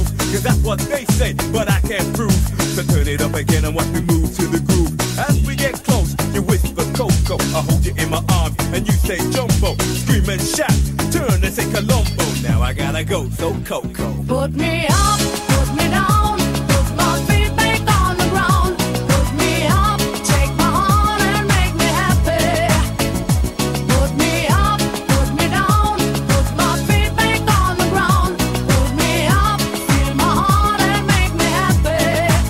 cause that's what they say, but I can't prove. So turn it up again and watch me move to the groove. As we get close, you whisper Coco, I hold you in my arms and you say Jumbo. Scream and shout, turn and say Colombo. Now I gotta go, so Coco. Put me up, put me down, put my feet back on the ground. Put me up, take my heart and make me happy. Put me up, put me down, put my feet back on the ground. Put me up, feel my heart and make me happy.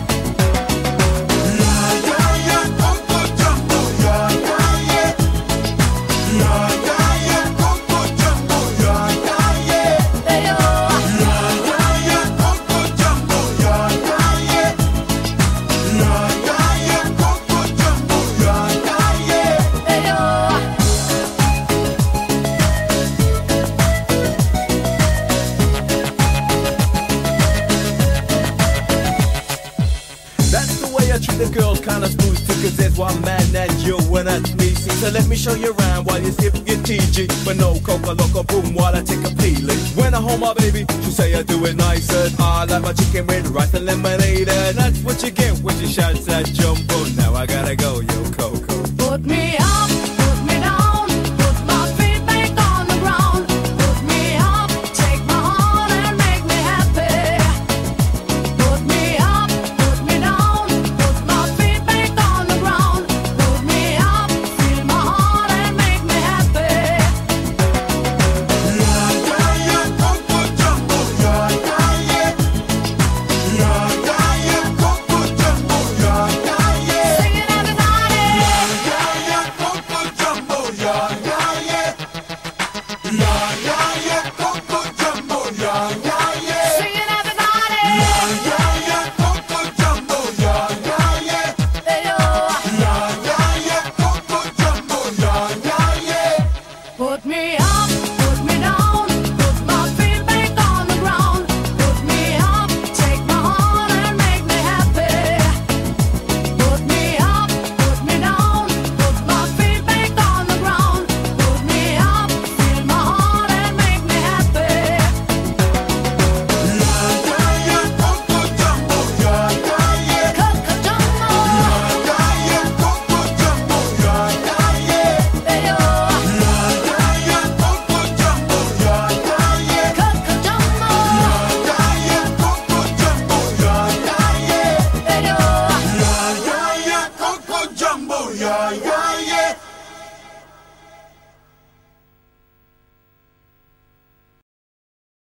Yeah, yeah, yeah, Coco Jumbo, yeah, yeah, yeah. Yeah, yeah, yeah, Coco Jumbo, yeah, yeah, yeah. Hey, oh. Yeah, yeah, yeah, Coco Jumbo, yeah, yeah, yeah. Yeah, yeah, yeah, Coco Jumbo, yeah, yeah, yeah. Hey, oh. That's the way I treat the girls, kinda smooth too, cause there's one man and you, and that's me. See, so let me show you around while you sip your TG. But no Coca Loca boom while I take a peeling. When I hold my baby, she say I do it nice, and I like my chicken with rice and lemonade, and that's what you get when she shouts at Jumbo. Now I gotta go, yo, Coco.